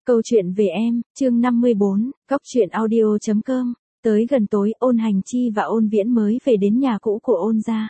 Câu chuyện về em, chương 54, Cóc truyện audio.com. Tới gần tối, Ôn Hành Chi và Ôn Viễn mới về đến nhà cũ của Ôn gia.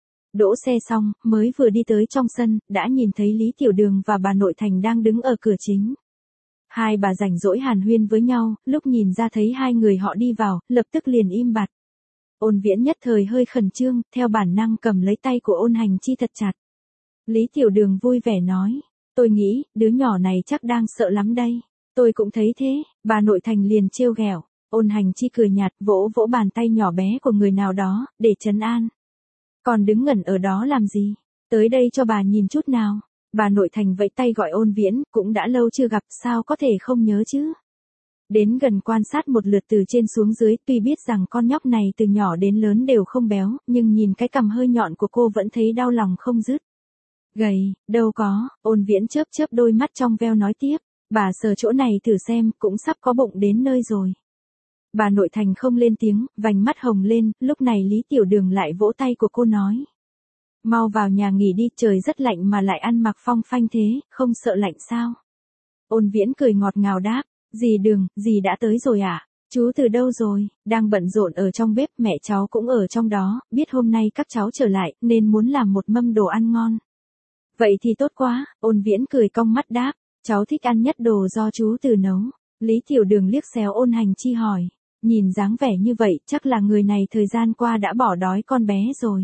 Đỗ xe xong, mới vừa đi tới trong sân, đã nhìn thấy Lý Tiểu Đường và bà nội Thành đang đứng ở cửa chính. Hai bà rảnh rỗi hàn huyên với nhau, lúc nhìn ra thấy hai người họ đi vào, lập tức liền im bặt. Ôn Viễn nhất thời hơi khẩn trương, theo bản năng cầm lấy tay của Ôn Hành Chi thật chặt. Lý Tiểu Đường vui vẻ nói, tôi nghĩ, đứa nhỏ này chắc đang sợ lắm đây. Tôi cũng thấy thế, bà nội Thành liền trêu ghẹo. Ôn Hành Chi cười nhạt vỗ vỗ bàn tay nhỏ bé của người nào đó, để trấn an. Còn đứng ngẩn ở đó làm gì? Tới đây cho bà nhìn chút nào. Bà nội Thành vẫy tay gọi Ôn Viễn, cũng đã lâu chưa gặp, sao có thể không nhớ chứ? Đến gần quan sát một lượt từ trên xuống dưới, tuy biết rằng con nhóc này từ nhỏ đến lớn đều không béo, nhưng nhìn cái cằm hơi nhọn của cô vẫn thấy đau lòng không dứt. Gầy, đâu có, Ôn Viễn chớp chớp đôi mắt trong veo nói tiếp, bà sờ chỗ này thử xem, cũng sắp có bụng đến nơi rồi. Bà nội Thành không lên tiếng, vành mắt hồng lên, lúc này Lý Tiểu Đường lại vỗ tay của cô nói. Mau vào nhà nghỉ đi, trời rất lạnh mà lại ăn mặc phong phanh thế, không sợ lạnh sao? Ôn Viễn cười ngọt ngào đáp, dì Đường, dì đã tới rồi à? Chú từ đâu rồi? Đang bận rộn ở trong bếp, mẹ cháu cũng ở trong đó, biết hôm nay các cháu trở lại, nên muốn làm một mâm đồ ăn ngon. Vậy thì tốt quá, Ôn Viễn cười cong mắt đáp, cháu thích ăn nhất đồ do chú từ nấu. Lý Tiểu Đường liếc xéo Ôn Hành Chi hỏi, nhìn dáng vẻ như vậy chắc là người này thời gian qua đã bỏ đói con bé rồi.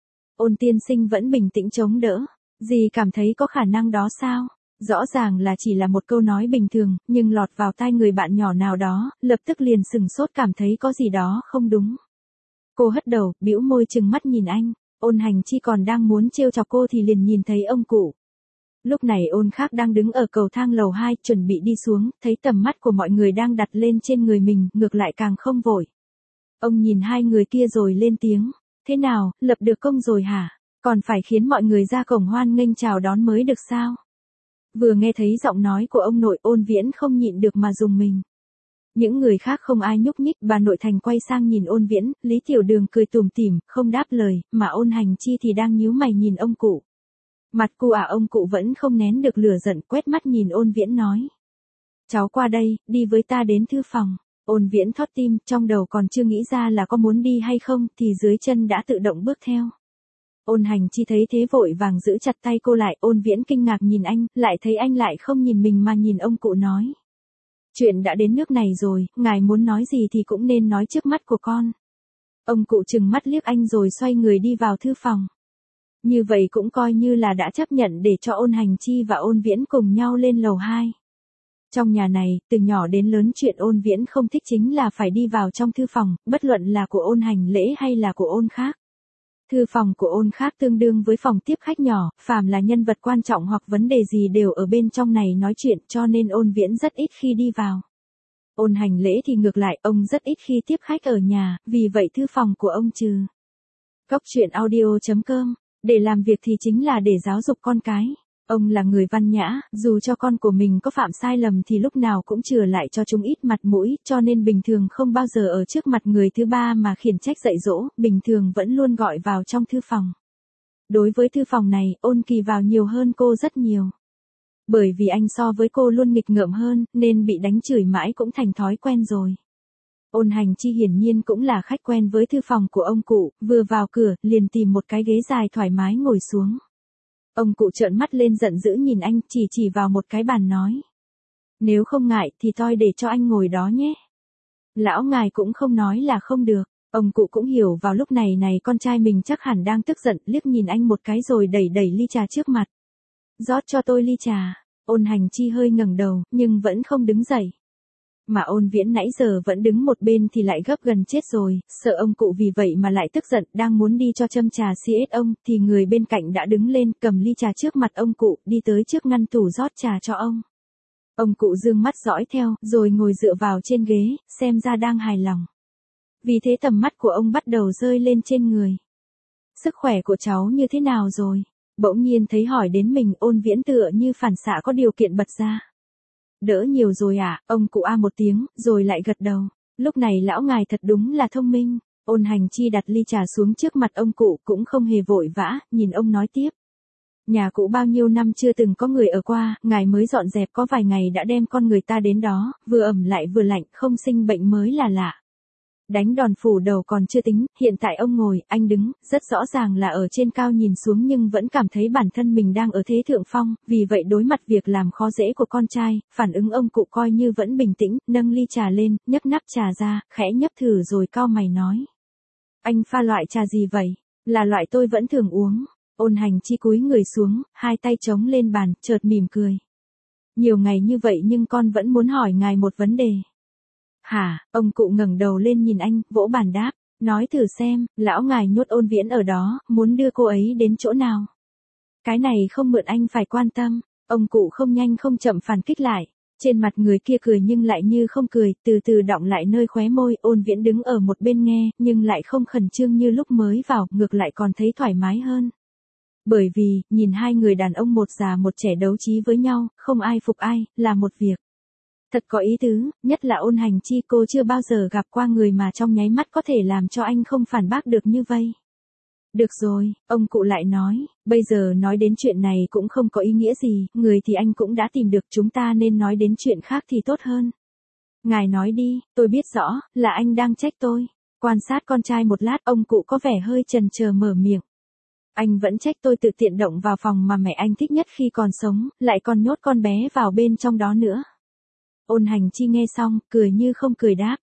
Ôn tiên sinh vẫn bình tĩnh chống đỡ, dì cảm thấy có khả năng đó sao? Rõ ràng là chỉ là một câu nói bình thường, nhưng lọt vào tai người bạn nhỏ nào đó, lập tức liền sừng sốt cảm thấy có gì đó không đúng. Cô hất đầu, bĩu môi trừng mắt nhìn anh. Ôn Hành Chi còn đang muốn trêu chọc cô thì liền nhìn thấy ông cụ. Lúc này Ôn Khác đang đứng ở cầu thang lầu 2 chuẩn bị đi xuống, thấy tầm mắt của mọi người đang đặt lên trên người mình, ngược lại càng không vội. Ông nhìn hai người kia rồi lên tiếng, thế nào, lập được công rồi hả? Còn phải khiến mọi người ra cổng hoan nghênh chào đón mới được sao? Vừa nghe thấy giọng nói của ông nội, Ôn Viễn không nhịn được mà rùng mình. Những người khác không ai nhúc nhích, bà nội Thành quay sang nhìn Ôn Viễn, Lý Tiểu Đường cười tủm tỉm, không đáp lời, mà Ôn Hành Chi thì đang nhíu mày nhìn ông cụ. Mặt cụ ông cụ vẫn không nén được lửa giận, quét mắt nhìn Ôn Viễn nói. Cháu qua đây, đi với ta đến thư phòng. Ôn Viễn thót tim, trong đầu còn chưa nghĩ ra là có muốn đi hay không, thì dưới chân đã tự động bước theo. Ôn Hành Chi thấy thế vội vàng giữ chặt tay cô lại, Ôn Viễn kinh ngạc nhìn anh, lại thấy anh lại không nhìn mình mà nhìn ông cụ nói. Chuyện đã đến nước này rồi, ngài muốn nói gì thì cũng nên nói trước mắt của con. Ông cụ trừng mắt liếc anh rồi xoay người đi vào thư phòng. Như vậy cũng coi như là đã chấp nhận để cho Ôn Hành Chi và Ôn Viễn cùng nhau lên lầu 2. Trong nhà này, từ nhỏ đến lớn chuyện Ôn Viễn không thích chính là phải đi vào trong thư phòng, bất luận là của Ôn Hành Lễ hay là của Ôn Khác. Thư phòng của Ôn Khác tương đương với phòng tiếp khách nhỏ, phàm là nhân vật quan trọng hoặc vấn đề gì đều ở bên trong này nói chuyện, cho nên Ôn Viễn rất ít khi đi vào. Ôn Hành Lễ thì ngược lại, ông rất ít khi tiếp khách ở nhà, vì vậy thư phòng của ông trừ. Cóc truyện audio.com, để làm việc thì chính là để giáo dục con cái. Ông là người văn nhã, dù cho con của mình có phạm sai lầm thì lúc nào cũng chừa lại cho chúng ít mặt mũi, cho nên bình thường không bao giờ ở trước mặt người thứ ba mà khiển trách dạy dỗ, bình thường vẫn luôn gọi vào trong thư phòng. Đối với thư phòng này, Ôn Kỳ vào nhiều hơn cô rất nhiều. Bởi vì anh so với cô luôn nghịch ngợm hơn, nên bị đánh chửi mãi cũng thành thói quen rồi. Ôn Hành Chi hiển nhiên cũng là khách quen với thư phòng của ông cụ, vừa vào cửa, liền tìm một cái ghế dài thoải mái ngồi xuống. Ông cụ trợn mắt lên giận dữ nhìn anh, chỉ vào một cái bàn nói. Nếu không ngại thì toi để cho anh ngồi đó nhé. Lão ngài cũng không nói là không được. Ông cụ cũng hiểu vào lúc này con trai mình chắc hẳn đang tức giận, liếc nhìn anh một cái rồi đẩy ly trà trước mặt. Rót cho tôi ly trà. Ôn Hành Chi hơi ngẩng đầu, nhưng vẫn không đứng dậy. Mà Ôn Viễn nãy giờ vẫn đứng một bên thì lại gấp gần chết rồi, sợ ông cụ vì vậy mà lại tức giận, đang muốn đi cho châm trà xiết ông, thì người bên cạnh đã đứng lên, cầm ly trà trước mặt ông cụ, đi tới trước ngăn tủ rót trà cho ông. Ông cụ dương mắt dõi theo, rồi ngồi dựa vào trên ghế, xem ra đang hài lòng. Vì thế tầm mắt của ông bắt đầu rơi lên trên người. Sức khỏe của cháu như thế nào rồi? Bỗng nhiên thấy hỏi đến mình, Ôn Viễn tựa như phản xạ có điều kiện bật ra. Đỡ nhiều rồi à, ông cụ a một tiếng, rồi lại gật đầu. Lúc này lão ngài thật đúng là thông minh. Ôn Hành Chi đặt ly trà xuống trước mặt ông cụ cũng không hề vội vã, nhìn ông nói tiếp. Nhà cũ bao nhiêu năm chưa từng có người ở qua, ngài mới dọn dẹp có vài ngày đã đem con người ta đến đó, vừa ẩm lại vừa lạnh, không sinh bệnh mới là lạ. Đánh đòn phủ đầu còn chưa tính, hiện tại ông ngồi, anh đứng, rất rõ ràng là ở trên cao nhìn xuống nhưng vẫn cảm thấy bản thân mình đang ở thế thượng phong, vì vậy đối mặt việc làm khó dễ của con trai, phản ứng ông cụ coi như vẫn bình tĩnh, nâng ly trà lên, nhấc nắp trà ra, khẽ nhấp thử rồi cau mày nói. Anh pha loại trà gì vậy? Là loại tôi vẫn thường uống. Ôn Hành Chi cúi người xuống, hai tay chống lên bàn, chợt mỉm cười. Nhiều ngày như vậy nhưng con vẫn muốn hỏi ngài một vấn đề. Hả? Ông cụ ngẩng đầu lên nhìn anh, vỗ bàn đáp. Nói thử xem, lão ngài nhốt Ôn Viễn ở đó, muốn đưa cô ấy đến chỗ nào? Cái này không mượn anh phải quan tâm. Ông cụ không nhanh không chậm phản kích lại. Trên mặt người kia cười nhưng lại như không cười, từ từ đọng lại nơi khóe môi. Ôn Viễn đứng ở một bên nghe, nhưng lại không khẩn trương như lúc mới vào, ngược lại còn thấy thoải mái hơn. Bởi vì, nhìn hai người đàn ông một già một trẻ đấu trí với nhau, không ai phục ai, là một việc. Thật có ý tứ, nhất là Ôn Hành Chi, cô chưa bao giờ gặp qua người mà trong nháy mắt có thể làm cho anh không phản bác được như vây. Được rồi, ông cụ lại nói, bây giờ nói đến chuyện này cũng không có ý nghĩa gì, người thì anh cũng đã tìm được, chúng ta nên nói đến chuyện khác thì tốt hơn. Ngài nói đi, tôi biết rõ, là anh đang trách tôi. Quan sát con trai một lát, ông cụ có vẻ hơi chần chờ mở miệng. Anh vẫn trách tôi tự tiện động vào phòng mà mẹ anh thích nhất khi còn sống, lại còn nhốt con bé vào bên trong đó nữa. Ôn Hành Chi nghe xong, cười như không cười đáp,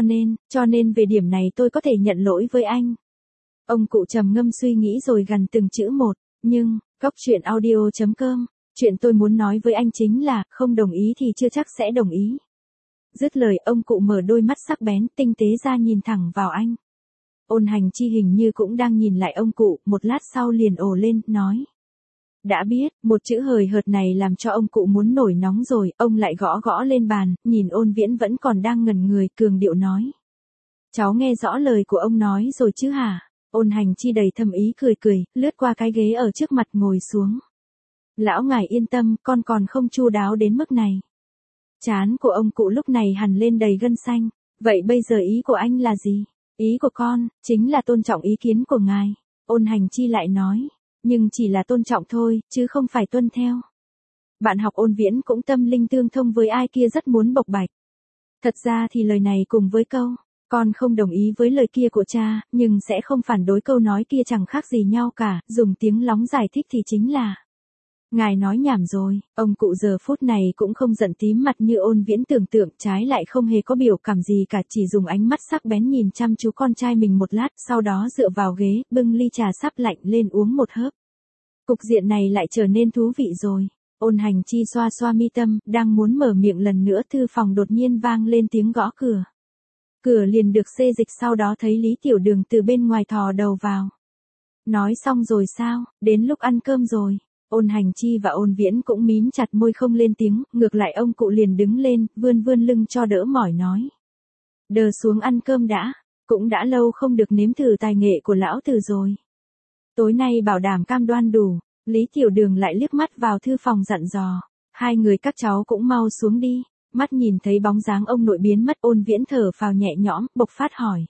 cho nên về điểm này tôi có thể nhận lỗi với anh. Ông cụ trầm ngâm suy nghĩ rồi gằn từng chữ một, nhưng, coctruyện.audio.com, chuyện tôi muốn nói với anh chính là, không đồng ý thì chưa chắc sẽ đồng ý. Dứt lời ông cụ mở đôi mắt sắc bén, tinh tế ra nhìn thẳng vào anh. Ôn Hành Chi hình như cũng đang nhìn lại ông cụ, một lát sau liền ồ lên, nói. Đã biết, một chữ hời hợt này làm cho ông cụ muốn nổi nóng rồi, ông lại gõ gõ lên bàn, nhìn Ôn Viễn vẫn còn đang ngẩn người, cường điệu nói. Cháu nghe rõ lời của ông nói rồi chứ hả? Ôn Hành Chi đầy thâm ý cười cười, lướt qua cái ghế ở trước mặt ngồi xuống. Lão ngài yên tâm, con còn không chu đáo đến mức này. Trán của ông cụ lúc này hằn lên đầy gân xanh, vậy bây giờ ý của anh là gì? Ý của con, chính là tôn trọng ý kiến của ngài. Ôn Hành Chi lại nói, nhưng chỉ là tôn trọng thôi, chứ không phải tuân theo. Bạn học Ôn Viễn cũng tâm linh tương thông với ai kia rất muốn bộc bạch. Thật ra thì lời này cùng với câu, con không đồng ý với lời kia của cha, nhưng sẽ không phản đối câu nói kia chẳng khác gì nhau cả, dùng tiếng lóng giải thích thì chính là. Ngài nói nhảm rồi, ông cụ giờ phút này cũng không giận tím mặt như Ôn Viễn tưởng tượng, trái lại không hề có biểu cảm gì cả, chỉ dùng ánh mắt sắc bén nhìn chăm chú con trai mình một lát, sau đó dựa vào ghế, bưng ly trà sắp lạnh lên uống một hớp. Cục diện này lại trở nên thú vị rồi. Ôn Hành Chi xoa xoa mi tâm, đang muốn mở miệng lần nữa, thư phòng đột nhiên vang lên tiếng gõ cửa. Cửa liền được xê dịch, sau đó thấy Lý Tiểu Đường từ bên ngoài thò đầu vào. Nói xong rồi sao, đến lúc ăn cơm rồi. Ôn Hành Chi và Ôn Viễn cũng mím chặt môi không lên tiếng, ngược lại ông cụ liền đứng lên, vươn lưng cho đỡ mỏi nói. Đờ xuống ăn cơm đã, cũng đã lâu không được nếm thử tài nghệ của lão tử rồi. Tối nay bảo đảm cam đoan đủ. Lý Tiểu Đường lại liếc mắt vào thư phòng dặn dò. Hai người các cháu cũng mau xuống đi. Mắt nhìn thấy bóng dáng ông nội biến mất, Ôn Viễn thở phào nhẹ nhõm, bộc phát hỏi.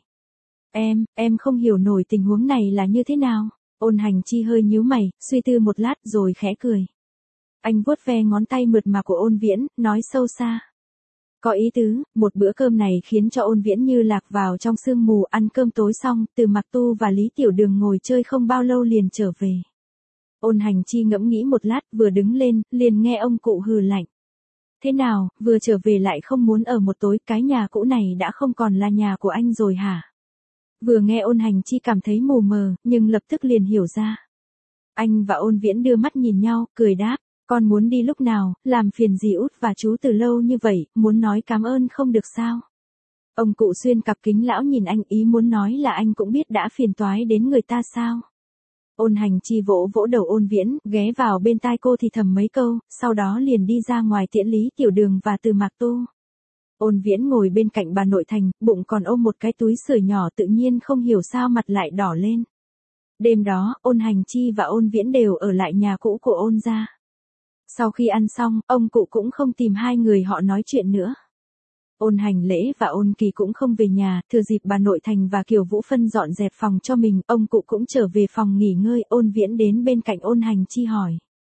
Em không hiểu nổi tình huống này là như thế nào. Ôn Hành Chi hơi nhíu mày, suy tư một lát rồi khẽ cười. Anh vuốt ve ngón tay mượt mà của Ôn Viễn, nói sâu xa. Có ý tứ, một bữa cơm này khiến cho Ôn Viễn như lạc vào trong sương mù. Ăn cơm tối xong, Từ Mặc Tu và Lý Tiểu Đường ngồi chơi không bao lâu liền trở về. Ôn Hành Chi ngẫm nghĩ một lát, vừa đứng lên, liền nghe ông cụ hừ lạnh. Thế nào, vừa trở về lại không muốn ở một tối, cái nhà cũ này đã không còn là nhà của anh rồi hả? Vừa nghe Ôn Hành Chi cảm thấy mù mờ, nhưng lập tức liền hiểu ra. Anh và Ôn Viễn đưa mắt nhìn nhau, cười đáp, con muốn đi lúc nào, làm phiền dì út và chú từ lâu như vậy, muốn nói cảm ơn không được sao? Ông cụ xuyên cặp kính lão nhìn anh, ý muốn nói là anh cũng biết đã phiền toái đến người ta sao? Ôn Hành Chi vỗ vỗ đầu Ôn Viễn, ghé vào bên tai cô thì thầm mấy câu, sau đó liền đi ra ngoài tiễn Lý Tiểu Đường và Từ Mặc Tu. Ôn Viễn ngồi bên cạnh bà nội thành, bụng còn ôm một cái túi sưởi nhỏ, tự nhiên không hiểu sao mặt lại đỏ lên. Đêm đó, Ôn Hành Chi và Ôn Viễn đều ở lại nhà cũ của Ôn gia. Sau khi ăn xong, ông cụ cũng không tìm hai người họ nói chuyện nữa. Ôn Hành Lễ và Ôn Kỳ cũng không về nhà, thừa dịp bà nội thành và Kiều Vũ Phân dọn dẹp phòng cho mình, ông cụ cũng trở về phòng nghỉ ngơi. Ôn Viễn đến bên cạnh Ôn Hành Chi hỏi.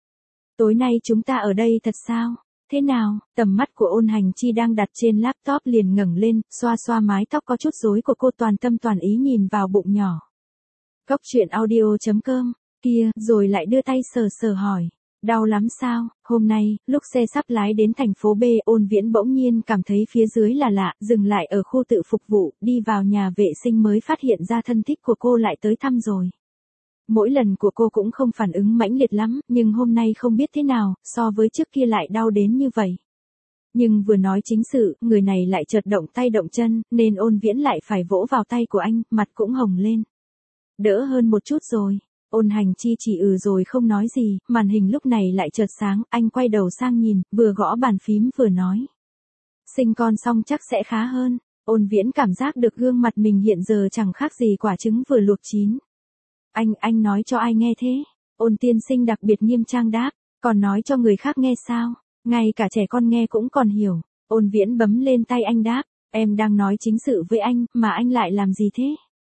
Tối nay chúng ta ở đây thật sao? Thế nào? Tầm mắt của Ôn Hành Chi đang đặt trên laptop liền ngẩng lên, xoa xoa mái tóc có chút rối của cô, toàn tâm toàn ý nhìn vào bụng nhỏ. Cốc truyện audio.com, kia, rồi lại đưa tay sờ sờ hỏi. Đau lắm sao? Hôm nay, lúc xe sắp lái đến thành phố B, Ôn Viễn bỗng nhiên cảm thấy phía dưới là lạ, dừng lại ở khu tự phục vụ, đi vào nhà vệ sinh mới phát hiện ra thân thích của cô lại tới thăm rồi. Mỗi lần của cô cũng không phản ứng mãnh liệt lắm, nhưng hôm nay không biết thế nào, so với trước kia lại đau đến như vậy. Nhưng vừa nói chính sự, người này lại chợt động tay động chân, nên Ôn Viễn lại phải vỗ vào tay của anh, mặt cũng hồng lên. Đỡ hơn một chút rồi. Ôn Hành Chi chỉ rồi không nói gì, màn hình lúc này lại chợt sáng, anh quay đầu sang nhìn, vừa gõ bàn phím vừa nói. Sinh con xong chắc sẽ khá hơn. Ôn Viễn cảm giác được gương mặt mình hiện giờ chẳng khác gì quả trứng vừa luộc chín. Anh nói cho ai nghe thế? Ôn tiên sinh đặc biệt nghiêm trang đáp, còn nói cho người khác nghe sao? Ngay cả trẻ con nghe cũng còn hiểu. Ôn Viễn bấm lên tay anh đáp, em đang nói chính sự với anh, mà anh lại làm gì thế?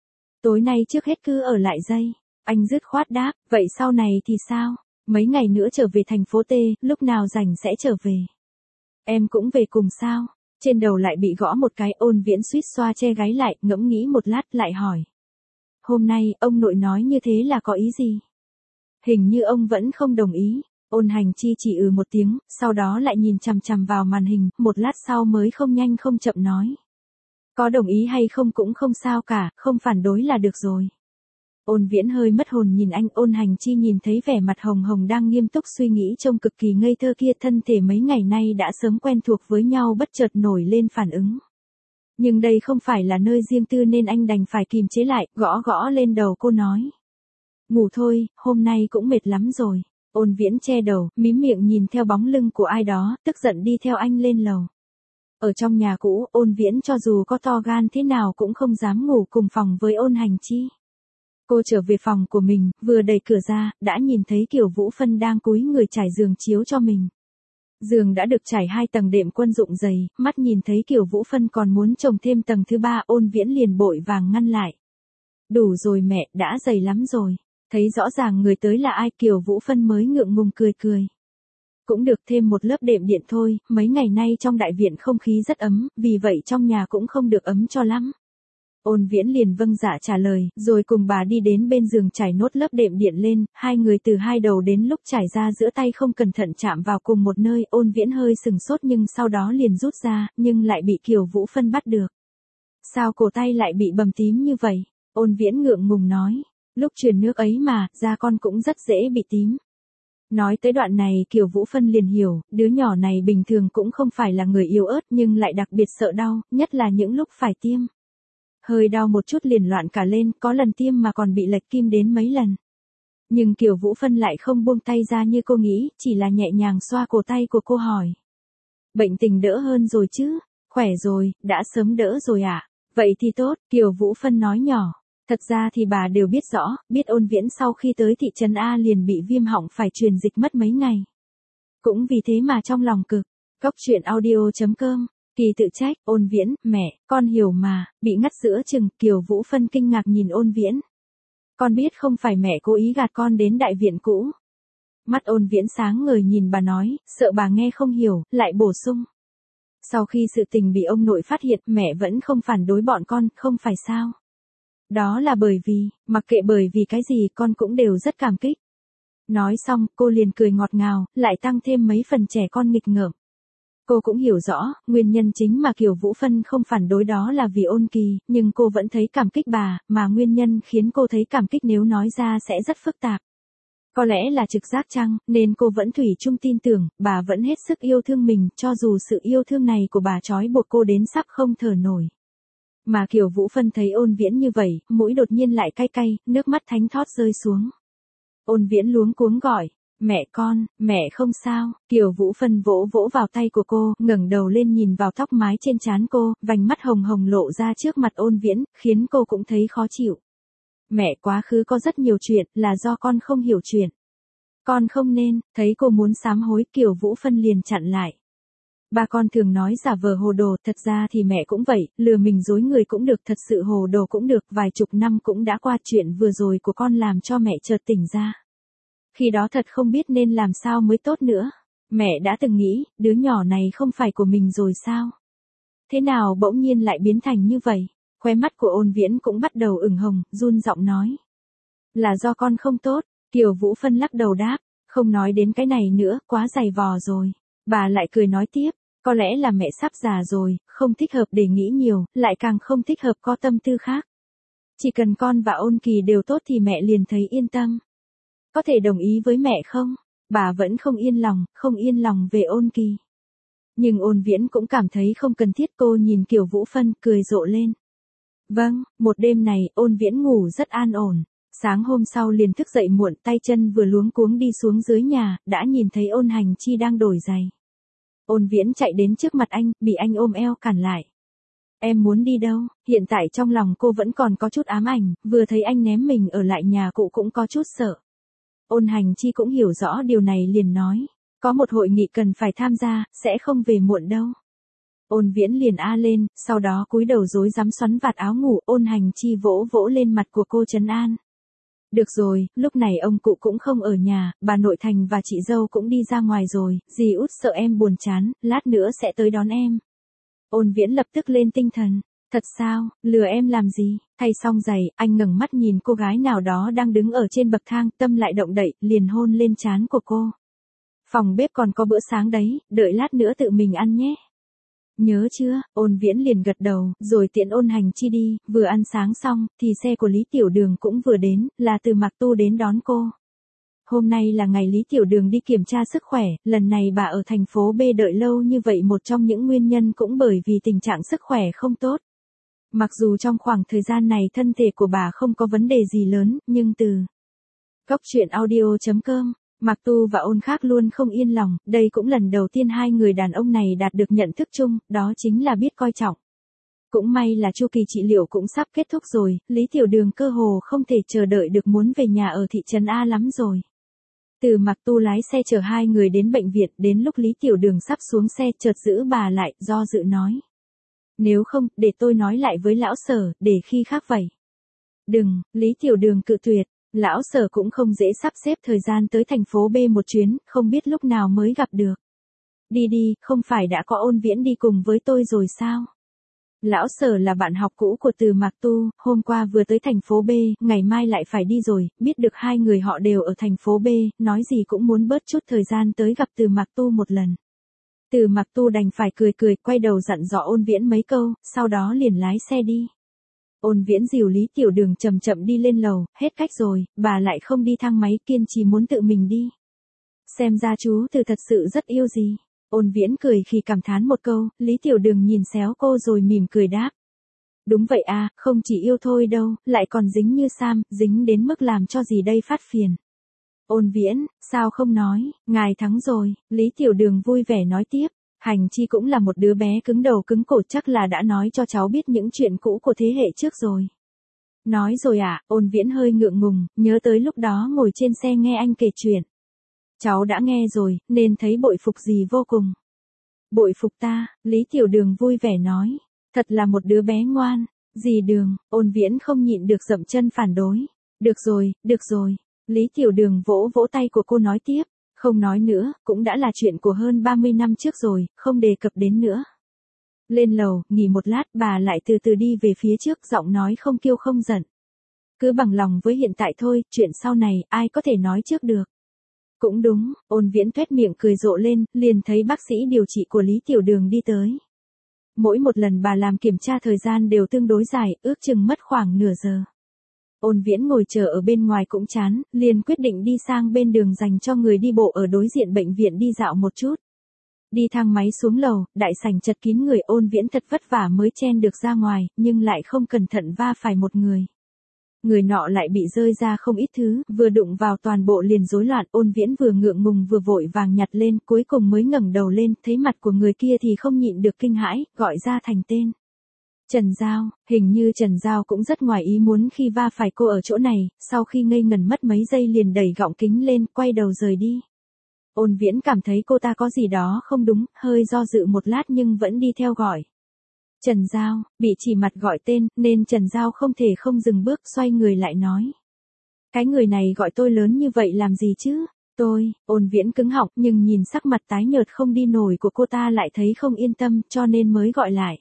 Tối nay trước hết cứ ở lại dây. Anh dứt khoát đáp, vậy sau này thì sao? Mấy ngày nữa trở về thành phố T, lúc nào rảnh sẽ trở về. Em cũng về cùng sao? Trên đầu lại bị gõ một cái, Ôn Viễn suýt xoa che gáy lại, ngẫm nghĩ một lát lại hỏi. Hôm nay, ông nội nói như thế là có ý gì? Hình như ông vẫn không đồng ý. Ôn Hành Chi chỉ một tiếng, sau đó lại nhìn chằm chằm vào màn hình, một lát sau mới không nhanh không chậm nói. Có đồng ý hay không cũng không sao cả, không phản đối là được rồi. Ôn Viễn hơi mất hồn nhìn anh. Ôn Hành Chi nhìn thấy vẻ mặt hồng hồng đang nghiêm túc suy nghĩ trông cực kỳ ngây thơ kia, thân thể mấy ngày nay đã sớm quen thuộc với nhau, bất chợt nổi lên phản ứng. Nhưng đây không phải là nơi riêng tư nên anh đành phải kìm chế lại, gõ gõ lên đầu cô nói. Ngủ thôi, hôm nay cũng mệt lắm rồi. Ôn Viễn che đầu, mím miệng nhìn theo bóng lưng của ai đó, tức giận đi theo anh lên lầu. Ở trong nhà cũ, Ôn Viễn cho dù có to gan thế nào cũng không dám ngủ cùng phòng với Ôn Hành Chi. Cô trở về phòng của mình, vừa đẩy cửa ra, đã nhìn thấy Kiều Vũ Phân đang cúi người trải giường chiếu cho mình. Giường đã được trải 2 tầng đệm quân dụng dày, mắt nhìn thấy Kiều Vũ Phân còn muốn trồng thêm tầng thứ 3, Ôn Viễn liền bội vàng ngăn lại. Đủ rồi mẹ, đã dày lắm rồi. Thấy rõ ràng người tới là ai, Kiều Vũ Phân mới ngượng ngùng cười cười. Cũng được, thêm một lớp đệm điện thôi, mấy ngày nay trong đại viện không khí rất ấm, vì vậy trong nhà cũng không được ấm cho lắm. Ôn Viễn liền vâng dạ trả lời, rồi cùng bà đi đến bên giường trải nốt lớp đệm điện lên, hai người từ hai đầu đến lúc trải ra giữa tay không cẩn thận chạm vào cùng một nơi. Ôn Viễn hơi sừng sốt nhưng sau đó liền rút ra, nhưng lại bị Kiều Vũ Phân bắt được. Sao cổ tay lại bị bầm tím như vậy? Ôn Viễn ngượng ngùng nói, lúc truyền nước ấy mà, da con cũng rất dễ bị tím. Nói tới đoạn này Kiều Vũ Phân liền hiểu, đứa nhỏ này bình thường cũng không phải là người yếu ớt nhưng lại đặc biệt sợ đau, nhất là những lúc phải tiêm. Hơi đau một chút liền loạn cả lên, có lần tiêm mà còn bị lệch kim đến mấy lần. Nhưng Kiều Vũ Phân lại không buông tay ra như cô nghĩ, chỉ là nhẹ nhàng xoa cổ tay của cô hỏi. Bệnh tình đỡ hơn rồi chứ? Khỏe rồi, đã sớm đỡ rồi ạ. Vậy thì tốt, Kiều Vũ Phân nói nhỏ. Thật ra thì bà đều biết rõ, biết Ôn Viễn sau khi tới thị trấn A liền bị viêm họng phải truyền dịch mất mấy ngày. Cũng vì thế mà trong lòng cực. Cốc truyện audio.com, Kỳ tự trách, Ôn Viễn, mẹ, con hiểu mà, bị ngắt giữa chừng. Kiều Vũ Phân kinh ngạc nhìn Ôn Viễn. Con biết không phải mẹ cố ý gạt con đến đại viện cũ. Mắt Ôn Viễn sáng ngời nhìn bà nói, sợ bà nghe không hiểu, lại bổ sung. Sau khi sự tình bị ông nội phát hiện, mẹ vẫn không phản đối bọn con, không phải sao? Đó là bởi vì, mặc kệ bởi vì cái gì con cũng đều rất cảm kích. Nói xong, cô liền cười ngọt ngào, lại tăng thêm mấy phần trẻ con nghịch ngợm. Cô cũng hiểu rõ, nguyên nhân chính mà Kiều Vũ Phân không phản đối đó là vì Ôn Kỳ, nhưng cô vẫn thấy cảm kích bà, mà nguyên nhân khiến cô thấy cảm kích nếu nói ra sẽ rất phức tạp. Có lẽ là trực giác chăng, nên cô vẫn thủy chung tin tưởng, bà vẫn hết sức yêu thương mình, cho dù sự yêu thương này của bà trói buộc cô đến sắp không thở nổi. Mà Kiều Vũ Phân thấy Ôn Viễn như vậy, mũi đột nhiên lại cay cay, nước mắt thánh thót rơi xuống. Ôn Viễn luống cuống gọi, mẹ con, mẹ không sao. Kiều Vũ Phân vỗ vỗ vào tay của cô, ngẩng đầu lên nhìn vào tóc mái trên trán cô, vành mắt hồng hồng lộ ra trước mặt Ôn Viễn, khiến cô cũng thấy khó chịu. Mẹ, quá khứ có rất nhiều chuyện, là do con không hiểu chuyện. Con không nên. Thấy cô muốn sám hối, Kiều Vũ Phân liền chặn lại. Ba con thường nói giả vờ hồ đồ, thật ra thì mẹ cũng vậy, lừa mình dối người cũng được, thật sự hồ đồ cũng được, vài chục năm cũng đã qua, chuyện vừa rồi của con làm cho mẹ chợt tỉnh ra. Khi đó thật không biết nên làm sao mới tốt nữa. Mẹ đã từng nghĩ, đứa nhỏ này không phải của mình rồi sao? Thế nào bỗng nhiên lại biến thành như vậy? Khóe mắt của Ôn Viễn cũng bắt đầu ửng hồng, run giọng nói. Là do con không tốt, Kiều Vũ Phân lắc đầu đáp, không nói đến cái này nữa, quá dày vò rồi. Bà lại cười nói tiếp, có lẽ là mẹ sắp già rồi, không thích hợp để nghĩ nhiều, lại càng không thích hợp có tâm tư khác. Chỉ cần con và Ôn Kỳ đều tốt thì mẹ liền thấy yên tâm. Có thể đồng ý với mẹ không? Bà vẫn không yên lòng về Ôn Kỳ. Nhưng Ôn Viễn cũng cảm thấy không cần thiết. Cô nhìn Kiều Vũ Phân cười rộ lên. Vâng, một đêm này Ôn Viễn ngủ rất an ổn. Sáng hôm sau liền thức dậy muộn, tay chân vừa luống cuống đi xuống dưới nhà, đã nhìn thấy Ôn Hành Chi đang đổi giày. Ôn Viễn chạy đến trước mặt anh, bị anh ôm eo cản lại. Em muốn đi đâu? Hiện tại trong lòng cô vẫn còn có chút ám ảnh, vừa thấy anh ném mình ở lại nhà cụ cũng có chút sợ. Ôn Hành Chi cũng hiểu rõ điều này liền nói. Có một hội nghị cần phải tham gia, sẽ không về muộn đâu. Ôn Viễn liền a lên, sau đó cúi đầu rối rắm xoắn vạt áo ngủ. Ôn Hành Chi vỗ vỗ lên mặt của cô trấn an. Được rồi, lúc này ông cụ cũng không ở nhà, bà nội Thành và chị dâu cũng đi ra ngoài rồi, dì Út sợ em buồn chán, lát nữa sẽ tới đón em. Ôn Viễn lập tức lên tinh thần. Thật sao, lừa em làm gì? Thay xong giày, anh ngẩng mắt nhìn cô gái nào đó đang đứng ở trên bậc thang, tâm lại động đậy, liền hôn lên trán của cô. Phòng bếp còn có bữa sáng đấy, đợi lát nữa tự mình ăn nhé. Nhớ chưa? Ôn Viễn liền gật đầu, rồi tiễn Ôn Hành Chi đi. Vừa ăn sáng xong, thì xe của Lý Tiểu Đường cũng vừa đến, là từ Mạc Tu đến đón cô. Hôm nay là ngày Lý Tiểu Đường đi kiểm tra sức khỏe, lần này bà ở thành phố B đợi lâu như vậy, một trong những nguyên nhân cũng bởi vì tình trạng sức khỏe không tốt. Mặc dù trong khoảng thời gian này thân thể của bà không có vấn đề gì lớn, nhưng từ Goctruyện.audio.com, Mạc Tu và Ôn Khác luôn không yên lòng, đây cũng lần đầu tiên hai người đàn ông này đạt được nhận thức chung, đó chính là biết coi trọng. Cũng may là chu kỳ trị liệu cũng sắp kết thúc rồi, Lý Tiểu Đường cơ hồ không thể chờ đợi được muốn về nhà ở thị trấn A lắm rồi. Từ Mạc Tu lái xe chở hai người đến bệnh viện, đến lúc Lý Tiểu Đường sắp xuống xe chợt giữ bà lại, do dự nói. Nếu không, để tôi nói lại với lão Sở, để khi khác vậy. Đừng, Lý Tiểu Đường cự tuyệt, lão Sở cũng không dễ sắp xếp thời gian tới thành phố B một chuyến, không biết lúc nào mới gặp được. Đi đi, không phải đã có Ôn Viễn đi cùng với tôi rồi sao? Lão Sở là bạn học cũ của Từ Mạc Tu, hôm qua vừa tới thành phố B, ngày mai lại phải đi rồi, biết được hai người họ đều ở thành phố B, nói gì cũng muốn bớt chút thời gian tới gặp Từ Mạc Tu một lần. Từ Mạc Tu đành phải cười cười, quay đầu dặn dò Ôn Viễn mấy câu, sau đó liền lái xe đi. Ôn Viễn dìu Lý Tiểu Đường chậm chậm đi lên lầu, hết cách rồi, bà lại không đi thang máy, kiên trì muốn tự mình đi. Xem ra chú Từ thật sự rất yêu gì. Ôn Viễn cười khi cảm thán một câu, Lý Tiểu Đường nhìn xéo cô rồi mỉm cười đáp. Đúng vậy à, không chỉ yêu thôi đâu, lại còn dính như Sam, dính đến mức làm cho gì đây phát phiền. Ôn Viễn, sao không nói, ngài thắng rồi, Lý Tiểu Đường vui vẻ nói tiếp. Hành Chi cũng là một đứa bé cứng đầu cứng cổ, chắc là đã nói cho cháu biết những chuyện cũ của thế hệ trước rồi. Nói rồi à? Ôn Viễn hơi ngượng ngùng, nhớ tới lúc đó ngồi trên xe nghe anh kể chuyện. Cháu đã nghe rồi, nên thấy bội phục gì vô cùng. Bội phục ta, Lý Tiểu Đường vui vẻ nói. Thật là một đứa bé ngoan. Dì Đường, Ôn Viễn không nhịn được dậm chân phản đối. Được rồi. Lý Tiểu Đường vỗ vỗ tay của cô nói tiếp. Không nói nữa, cũng đã là chuyện của hơn 30 năm trước rồi, không đề cập đến nữa. Lên lầu, nghỉ một lát, bà lại từ từ đi về phía trước, giọng nói không kiêu không giận. Cứ bằng lòng với hiện tại thôi, chuyện sau này, ai có thể nói trước được. Cũng đúng, Ôn Viễn tuét miệng cười rộ lên, liền thấy bác sĩ điều trị của Lý Tiểu Đường đi tới. Mỗi một lần bà làm kiểm tra thời gian đều tương đối dài, ước chừng mất khoảng nửa giờ. Ôn Viễn ngồi chờ ở bên ngoài cũng chán, liền quyết định đi sang bên đường dành cho người đi bộ ở đối diện bệnh viện đi dạo một chút. Đi thang máy xuống lầu, đại sảnh chật kín người. Ôn Viễn thật vất vả mới chen được ra ngoài, nhưng lại không cẩn thận va phải một người. Người nọ lại bị rơi ra không ít thứ, vừa đụng vào toàn bộ liền rối loạn. Ôn Viễn vừa ngượng ngùng vừa vội vàng nhặt lên, cuối cùng mới ngẩng đầu lên, thấy mặt của người kia thì không nhịn được kinh hãi, gọi ra thành tên. Trần Giao, hình như Trần Giao cũng rất ngoài ý muốn khi va phải cô ở chỗ này, sau khi ngây ngẩn mất mấy giây liền đẩy gọng kính lên, quay đầu rời đi. Ôn Viễn cảm thấy cô ta có gì đó không đúng, hơi do dự một lát nhưng vẫn đi theo gọi. Trần Giao, bị chỉ mặt gọi tên, nên Trần Giao không thể không dừng bước, xoay người lại nói. Cái người này gọi tôi lớn như vậy làm gì chứ? Ôn Viễn cứng họng nhưng nhìn sắc mặt tái nhợt không đi nổi của cô ta lại thấy không yên tâm cho nên mới gọi lại.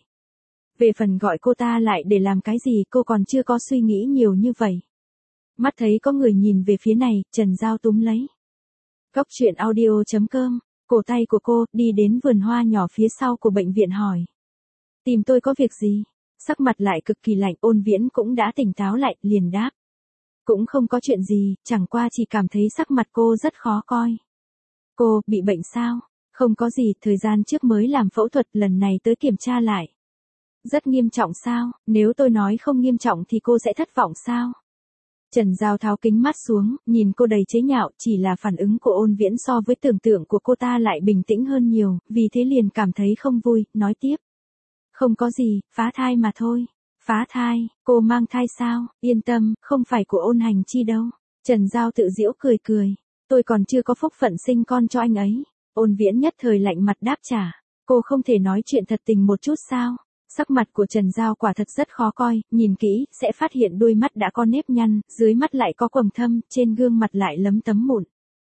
Về phần gọi cô ta lại để làm cái gì cô còn chưa có suy nghĩ nhiều như vậy. Mắt thấy có người nhìn về phía này, Trần Giao túm lấy. Cốc truyện audio.com, cổ tay của cô đi đến vườn hoa nhỏ phía sau của bệnh viện hỏi. Tìm tôi có việc gì? Sắc mặt lại cực kỳ lạnh, Ôn Viễn cũng đã tỉnh táo lại, liền đáp. Cũng không có chuyện gì, chẳng qua chỉ cảm thấy sắc mặt cô rất khó coi. Cô, bị bệnh sao? Không có gì, thời gian trước mới làm phẫu thuật, lần này tới kiểm tra lại. Rất nghiêm trọng sao? Nếu tôi nói không nghiêm trọng thì cô sẽ thất vọng sao? Trần Giao tháo kính mắt xuống, nhìn cô đầy chế nhạo, chỉ là phản ứng của Ôn Viễn so với tưởng tượng của cô ta lại bình tĩnh hơn nhiều, vì thế liền cảm thấy không vui, nói tiếp. Không có gì, phá thai mà thôi. Phá thai, cô mang thai sao? Yên tâm, không phải của Ôn Hành Chi đâu. Trần Giao tự giễu cười cười. Tôi còn chưa có phúc phận sinh con cho anh ấy. Ôn Viễn nhất thời lạnh mặt đáp trả. Cô không thể nói chuyện thật tình một chút sao? Sắc mặt của Trần Giao quả thật rất khó coi, nhìn kỹ, sẽ phát hiện đôi mắt đã có nếp nhăn, dưới mắt lại có quầng thâm, trên gương mặt lại lấm tấm mụn.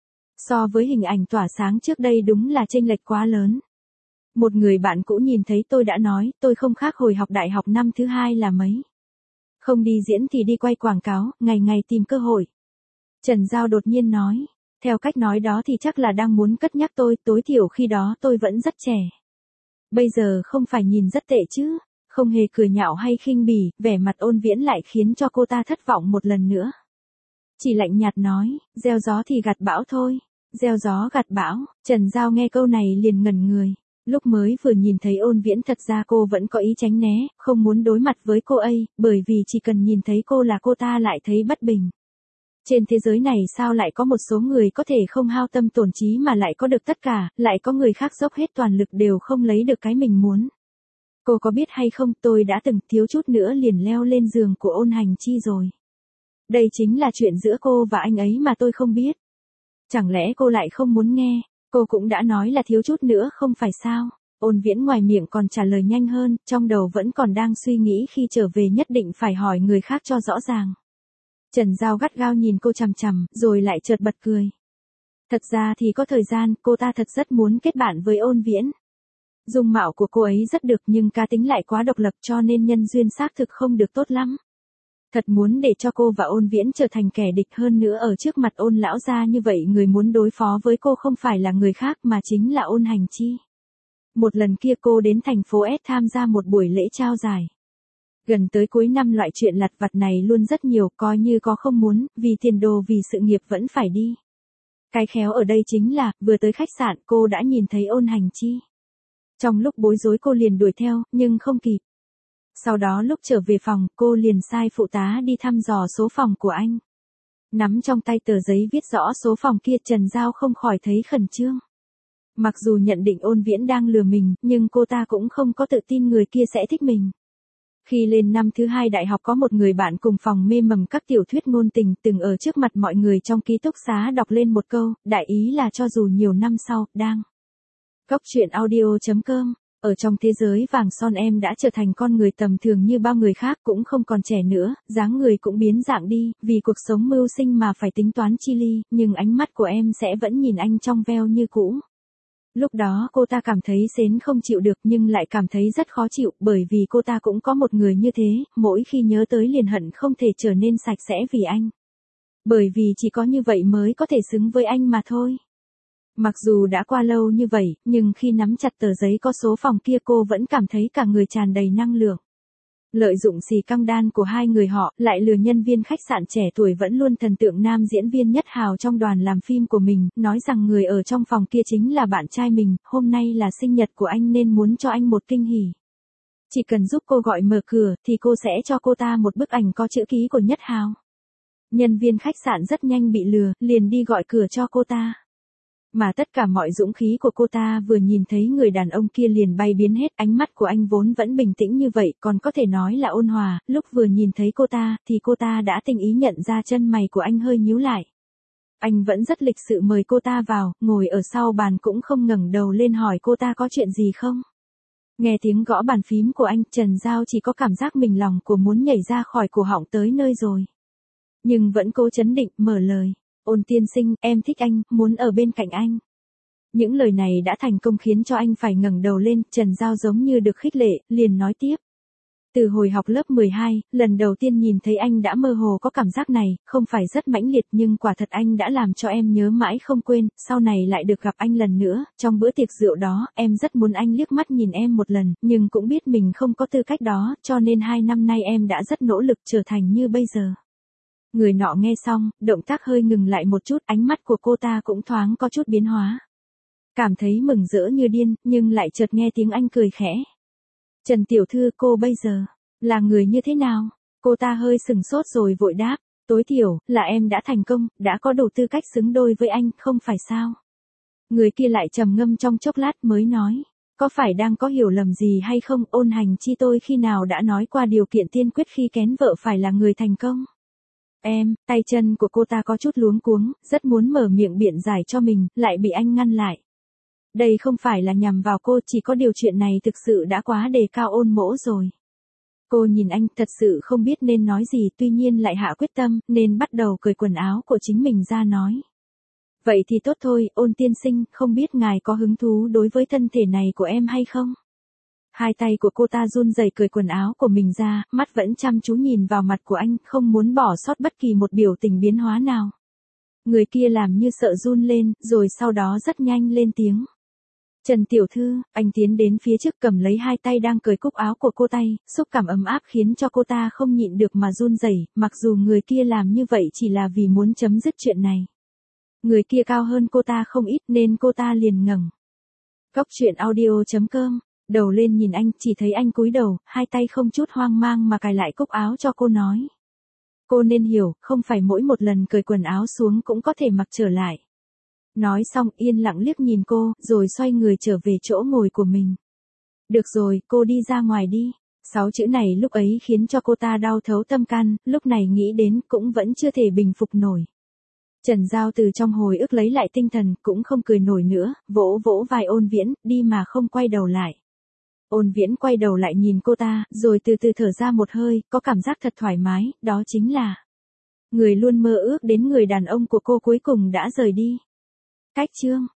So với hình ảnh tỏa sáng trước đây đúng là chênh lệch quá lớn. Một người bạn cũ nhìn thấy tôi đã nói, tôi không khác hồi học đại học năm thứ 2 là mấy. Không đi diễn thì đi quay quảng cáo, ngày ngày tìm cơ hội. Trần Giao đột nhiên nói, theo cách nói đó thì chắc là đang muốn cất nhắc tôi, tối thiểu khi đó tôi vẫn rất trẻ. Bây giờ không phải nhìn rất tệ chứ, không hề cười nhạo hay khinh bỉ, vẻ mặt Ôn Viễn lại khiến cho cô ta thất vọng một lần nữa. Chỉ lạnh nhạt nói, gieo gió thì gặt bão thôi, gieo gió gặt bão, Trần Giao nghe câu này liền ngẩn người. Lúc mới vừa nhìn thấy Ôn Viễn thật ra cô vẫn có ý tránh né, không muốn đối mặt với cô ấy, bởi vì chỉ cần nhìn thấy cô là cô ta lại thấy bất bình. Trên thế giới này sao lại có một số người có thể không hao tâm tổn trí mà lại có được tất cả, lại có người khác dốc hết toàn lực đều không lấy được cái mình muốn. Cô có biết hay không, tôi đã từng thiếu chút nữa liền leo lên giường của Ôn Hành Chi rồi. Đây chính là chuyện giữa cô và anh ấy mà tôi không biết. Chẳng lẽ cô lại không muốn nghe? Cô cũng đã nói là thiếu chút nữa không phải sao? Ôn Viễn ngoài miệng còn trả lời nhanh hơn, trong đầu vẫn còn đang suy nghĩ khi trở về nhất định phải hỏi người khác cho rõ ràng. Trần Giao gắt gao nhìn cô chằm chằm, rồi lại chợt bật cười. Thật ra thì có thời gian, cô ta thật rất muốn kết bạn với Ôn Viễn. Dung mạo của cô ấy rất được nhưng cá tính lại quá độc lập cho nên nhân duyên xác thực không được tốt lắm. Thật muốn để cho cô và Ôn Viễn trở thành kẻ địch, hơn nữa ở trước mặt Ôn lão gia như vậy người muốn đối phó với cô không phải là người khác mà chính là Ôn Hành Chi. Một lần kia cô đến thành phố S tham gia một buổi lễ trao giải. Gần tới cuối năm loại chuyện lặt vặt này luôn rất nhiều, coi như có không muốn, vì tiền đồ vì sự nghiệp vẫn phải đi. Cái khéo ở đây chính là, vừa tới khách sạn cô đã nhìn thấy Ôn Hành Chi. Trong lúc bối rối cô liền đuổi theo, nhưng không kịp. Sau đó lúc trở về phòng, cô liền sai phụ tá đi thăm dò số phòng của anh. Nắm trong tay tờ giấy viết rõ số phòng kia, Trần Giao không khỏi thấy khẩn trương. Mặc dù nhận định Ôn Viễn đang lừa mình, nhưng cô ta cũng không có tự tin người kia sẽ thích mình. Khi lên năm thứ 2 đại học có một người bạn cùng phòng mê mầm các tiểu thuyết ngôn tình, từng ở trước mặt mọi người trong ký túc xá đọc lên một câu, đại ý là cho dù nhiều năm sau, đang. Cốc truyện audio.com, ở trong thế giới vàng son em đã trở thành con người tầm thường như bao người khác, cũng không còn trẻ nữa, dáng người cũng biến dạng đi, vì cuộc sống mưu sinh mà phải tính toán chi ly, nhưng ánh mắt của em sẽ vẫn nhìn anh trong veo như cũ. Lúc đó cô ta cảm thấy xến không chịu được nhưng lại cảm thấy rất khó chịu, bởi vì cô ta cũng có một người như thế, mỗi khi nhớ tới liền hận không thể trở nên sạch sẽ vì anh. Bởi vì chỉ có như vậy mới có thể xứng với anh mà thôi. Mặc dù đã qua lâu như vậy, nhưng khi nắm chặt tờ giấy có số phòng kia cô vẫn cảm thấy cả người tràn đầy năng lượng. Lợi dụng xì căng đan của hai người họ, lại lừa nhân viên khách sạn trẻ tuổi vẫn luôn thần tượng nam diễn viên Nhất Hào trong đoàn làm phim của mình, nói rằng người ở trong phòng kia chính là bạn trai mình, hôm nay là sinh nhật của anh nên muốn cho anh một kinh hỉ. Chỉ cần giúp cô gọi mở cửa, thì cô sẽ cho cô ta một bức ảnh có chữ ký của Nhất Hào. Nhân viên khách sạn rất nhanh bị lừa, liền đi gọi cửa cho cô ta. Mà tất cả mọi dũng khí của cô ta vừa nhìn thấy người đàn ông kia liền bay biến hết, ánh mắt của anh vốn vẫn bình tĩnh như vậy, còn có thể nói là ôn hòa, lúc vừa nhìn thấy cô ta, thì cô ta đã tình ý nhận ra chân mày của anh hơi nhíu lại. Anh vẫn rất lịch sự mời cô ta vào, ngồi ở sau bàn cũng không ngẩng đầu lên hỏi cô ta có chuyện gì không. Nghe tiếng gõ bàn phím của anh, Trần Giao chỉ có cảm giác mình lòng của muốn nhảy ra khỏi cổ họng tới nơi rồi. Nhưng vẫn cố chấn định, mở lời. Ôn tiên sinh, em thích anh, muốn ở bên cạnh anh. Những lời này đã thành công khiến cho anh phải ngẩng đầu lên, Trần Giao giống như được khích lệ, liền nói tiếp. Từ hồi học lớp 12, lần đầu tiên nhìn thấy anh đã mơ hồ có cảm giác này, không phải rất mãnh liệt nhưng quả thật anh đã làm cho em nhớ mãi không quên, sau này lại được gặp anh lần nữa, trong bữa tiệc rượu đó, em rất muốn anh liếc mắt nhìn em một lần, nhưng cũng biết mình không có tư cách đó, cho nên 2 năm nay em đã rất nỗ lực trở thành như bây giờ. Người nọ nghe xong, động tác hơi ngừng lại một chút, ánh mắt của cô ta cũng thoáng có chút biến hóa. Cảm thấy mừng rỡ như điên, nhưng lại chợt nghe tiếng anh cười khẽ. Trần tiểu thư, cô bây giờ là người như thế nào? Cô ta hơi sừng sốt rồi vội đáp, tối thiểu là em đã thành công, đã có đủ tư cách xứng đôi với anh, không phải sao? Người kia lại trầm ngâm trong chốc lát mới nói, có phải đang có hiểu lầm gì hay không? Ôn Hành Chi tôi khi nào đã nói qua điều kiện tiên quyết khi kén vợ phải là người thành công? Em, tay chân của cô ta có chút luống cuống, rất muốn mở miệng biện giải cho mình, lại bị anh ngăn lại. Đây không phải là nhằm vào cô, chỉ có điều chuyện này thực sự đã quá đề cao Ôn Mỗ rồi. Cô nhìn anh thật sự không biết nên nói gì, tuy nhiên lại hạ quyết tâm, nên bắt đầu cởi quần áo của chính mình ra nói. Vậy thì tốt thôi, Ôn tiên sinh, không biết ngài có hứng thú đối với thân thể này của em hay không? Hai tay của cô ta run rẩy cởi quần áo của mình ra, mắt vẫn chăm chú nhìn vào mặt của anh, không muốn bỏ sót bất kỳ một biểu tình biến hóa nào. Người kia làm như sợ run lên, rồi sau đó rất nhanh lên tiếng. Trần tiểu thư, anh tiến đến phía trước cầm lấy hai tay đang cởi cúc áo của cô tay, xúc cảm ấm áp khiến cho cô ta không nhịn được mà run rẩy, mặc dù người kia làm như vậy chỉ là vì muốn chấm dứt chuyện này. Người kia cao hơn cô ta không ít nên cô ta liền ngẩng. Góc truyện audio.com, đầu lên nhìn anh, chỉ thấy anh cúi đầu, hai tay không chút hoang mang mà cài lại cúc áo cho cô nói. Cô nên hiểu, không phải mỗi một lần cởi quần áo xuống cũng có thể mặc trở lại. Nói xong yên lặng liếc nhìn cô, rồi xoay người trở về chỗ ngồi của mình. Được rồi, cô đi ra ngoài đi. 6 chữ này lúc ấy khiến cho cô ta đau thấu tâm can, lúc này nghĩ đến cũng vẫn chưa thể bình phục nổi. Trần Giao từ trong hồi ức lấy lại tinh thần, cũng không cười nổi nữa, vỗ vỗ vai Ôn Viễn, đi mà không quay đầu lại. Ôn Viễn quay đầu lại nhìn cô ta, rồi từ từ thở ra một hơi, có cảm giác thật thoải mái, đó chính là người luôn mơ ước đến người đàn ông của cô cuối cùng đã rời đi. Cách chương